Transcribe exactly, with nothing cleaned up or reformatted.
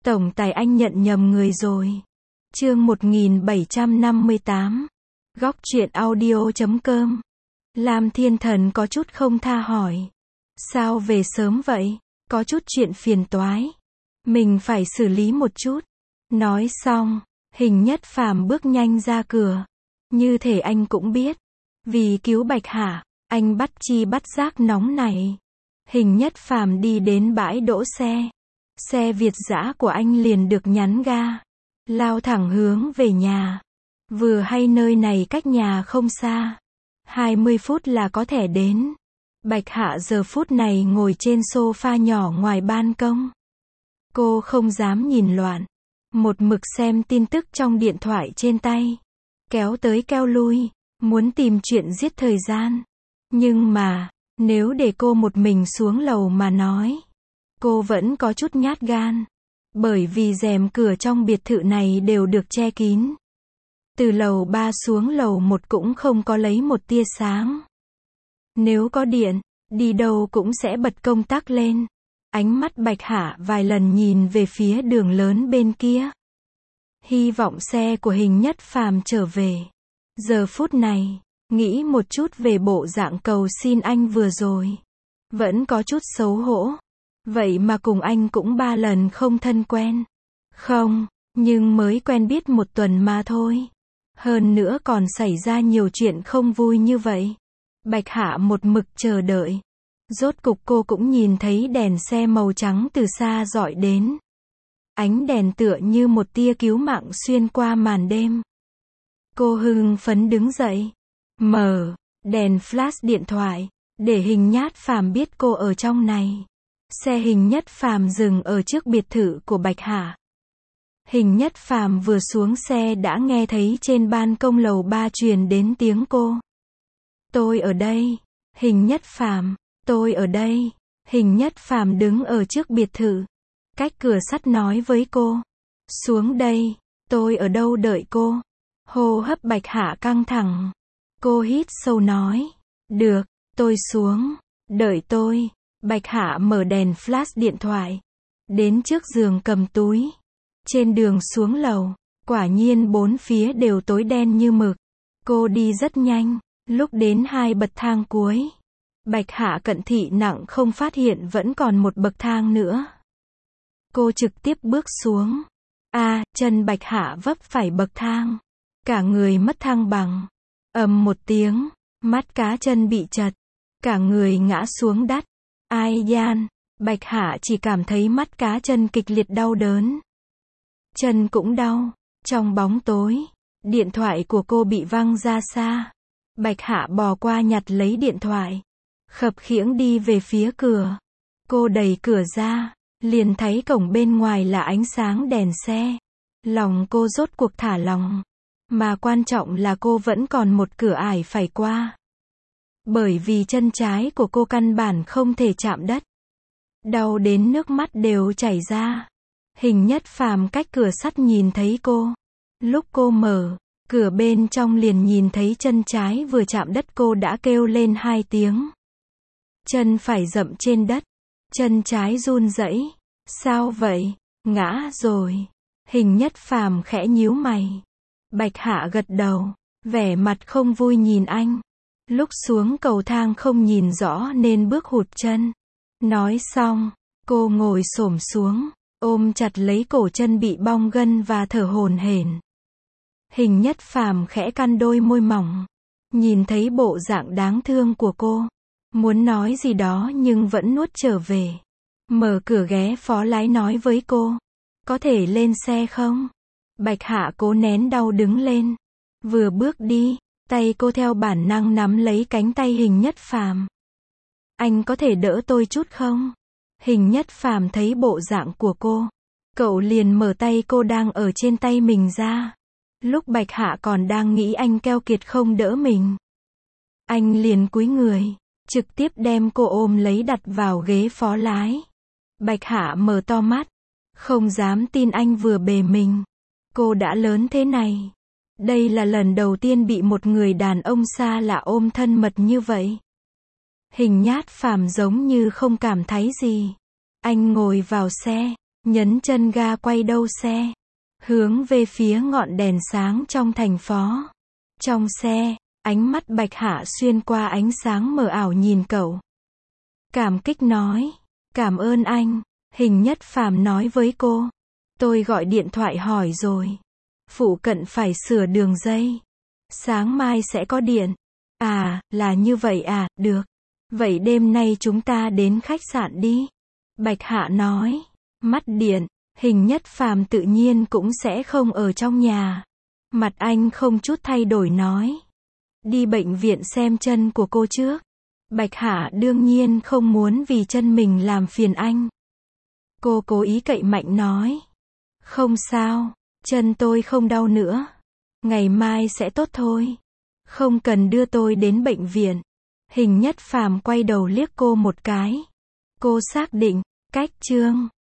Tổng tài anh nhận nhầm người rồi. Chương một nghìn bảy trăm năm mươi tám. Góc truyện audio chấm com. Lam Thiên Thần có chút không tha hỏi. Sao về sớm vậy? Có chút chuyện phiền toái. Mình phải xử lý một chút. Nói xong, Hình Nhất Phàm bước nhanh ra cửa. Như thể anh cũng biết. Vì cứu Bạch Hạ, anh bắt chi bắt giác nóng này. Hình Nhất Phàm đi đến bãi đỗ xe. Xe Việt dã của anh liền được nhắn ga. Lao thẳng hướng về nhà. Vừa hay nơi này cách nhà không xa. hai mươi phút là có thể đến. Bạch Hạ giờ phút này ngồi trên sofa nhỏ ngoài ban công. Cô không dám nhìn loạn. Một mực xem tin tức trong điện thoại trên tay. Kéo tới kéo lui. Muốn tìm chuyện giết thời gian. Nhưng mà, nếu để cô một mình xuống lầu mà nói. Cô vẫn có chút nhát gan. Bởi vì rèm cửa trong biệt thự này đều được che kín. Từ lầu ba xuống lầu một cũng không có lấy một tia sáng. Nếu có điện, đi đâu cũng sẽ bật công tắc lên. Ánh mắt Bạch Hạ vài lần nhìn về phía đường lớn bên kia. Hy vọng xe của Hình Nhất Phàm trở về. Giờ phút này, nghĩ một chút về bộ dạng cầu xin anh vừa rồi. Vẫn có chút xấu hổ. Vậy mà cùng anh cũng ba lần không thân quen. Không, nhưng mới quen biết một tuần mà thôi. Hơn nữa còn xảy ra nhiều chuyện không vui như vậy. Bạch Hạ một mực chờ đợi. Rốt cục cô cũng nhìn thấy đèn xe màu trắng từ xa dọi đến. Ánh đèn tựa như một tia cứu mạng xuyên qua màn đêm. Cô hưng phấn đứng dậy. Mở đèn flash điện thoại. Để Hình Nhất Phàm biết cô ở trong này. Xe Hình Nhất Phàm dừng ở trước biệt thự của Bạch Hạ. Hình Nhất Phàm vừa xuống xe đã nghe thấy trên ban công lầu ba truyền đến tiếng cô. Tôi ở đây. Hình Nhất Phàm, tôi ở đây. Hình Nhất Phàm đứng ở trước biệt thự. Cách cửa sắt nói với cô. Xuống đây. Tôi ở đâu đợi cô. Hô hấp Bạch Hạ căng thẳng. Cô hít sâu nói. Được, tôi xuống. Đợi tôi. Bạch Hạ mở đèn flash điện thoại. Đến trước giường cầm túi. Trên đường xuống lầu, quả nhiên bốn phía đều tối đen như mực. Cô đi rất nhanh, lúc đến hai bậc thang cuối. Bạch Hạ cận thị nặng không phát hiện vẫn còn một bậc thang nữa. Cô trực tiếp bước xuống. A, à, chân Bạch Hạ vấp phải bậc thang. Cả người mất thăng bằng. Ầm một tiếng, mắt cá chân bị trật. Cả người ngã xuống đất. Ai gian, Bạch Hạ chỉ cảm thấy mắt cá chân kịch liệt đau đớn. Chân cũng đau. Trong bóng tối, điện thoại của cô bị văng ra xa. Bạch Hạ bò qua nhặt lấy điện thoại. Khập khiễng đi về phía cửa. Cô đẩy cửa ra, liền thấy cổng bên ngoài là ánh sáng đèn xe. Lòng cô rốt cuộc thả lỏng. Mà quan trọng là cô vẫn còn một cửa ải phải qua. Bởi vì chân trái của cô căn bản không thể chạm đất. Đau đến nước mắt đều chảy ra. Hình Nhất Phàm cách cửa sắt nhìn thấy cô. Lúc cô mở cửa bên trong liền nhìn thấy chân trái vừa chạm đất cô đã kêu lên hai tiếng. Chân phải dậm trên đất. Chân trái run rẩy. Sao vậy? Ngã rồi. Hình Nhất Phàm khẽ nhíu mày. Bạch Hạ gật đầu. Vẻ mặt không vui nhìn anh. Lúc xuống cầu thang không nhìn rõ nên bước hụt chân. Nói xong, cô ngồi xổm xuống. Ôm chặt lấy cổ chân bị bong gân và thở hổn hển. Hình Nhất Phàm khẽ cắn đôi môi mỏng. Nhìn thấy bộ dạng đáng thương của cô. Muốn nói gì đó nhưng vẫn nuốt trở về. Mở cửa ghé phó lái nói với cô. Có thể lên xe không? Bạch Hạ cố nén đau đứng lên. Vừa bước đi, tay cô theo bản năng nắm lấy cánh tay Hình Nhất Phàm. Anh có thể đỡ tôi chút không? Hình Nhất Phàm thấy bộ dạng của cô. Cậu liền mở tay cô đang ở trên tay mình ra. Lúc Bạch Hạ còn đang nghĩ anh keo kiệt không đỡ mình. Anh liền cúi người. Trực tiếp đem cô ôm lấy đặt vào ghế phó lái. Bạch Hạ mở to mắt. Không dám tin anh vừa bề mình. Cô đã lớn thế này. Đây là lần đầu tiên bị một người đàn ông xa lạ ôm thân mật như vậy. Hình Nhất Phàm giống như không cảm thấy gì. Anh ngồi vào xe, nhấn chân ga quay đầu xe, hướng về phía ngọn đèn sáng trong thành phố. Trong xe, ánh mắt Bạch Hạ xuyên qua ánh sáng mờ ảo nhìn cậu. Cảm kích nói, cảm ơn anh. Hình Nhất Phàm nói với cô, tôi gọi điện thoại hỏi rồi. Phụ cận phải sửa đường dây. Sáng mai sẽ có điện. À, là như vậy à, được. Vậy đêm nay chúng ta đến khách sạn đi. Bạch Hạ nói, mất điện, Hình Nhất Phàm tự nhiên cũng sẽ không ở trong nhà. Mặt anh không chút thay đổi nói, đi bệnh viện xem chân của cô trước. Bạch Hạ đương nhiên không muốn vì chân mình làm phiền anh. Cô cố ý cậy mạnh nói, không sao, chân tôi không đau nữa. Ngày mai sẽ tốt thôi. Không cần đưa tôi đến bệnh viện. Hình Nhất Phàm quay đầu liếc cô một cái. Cô xác định, cách chương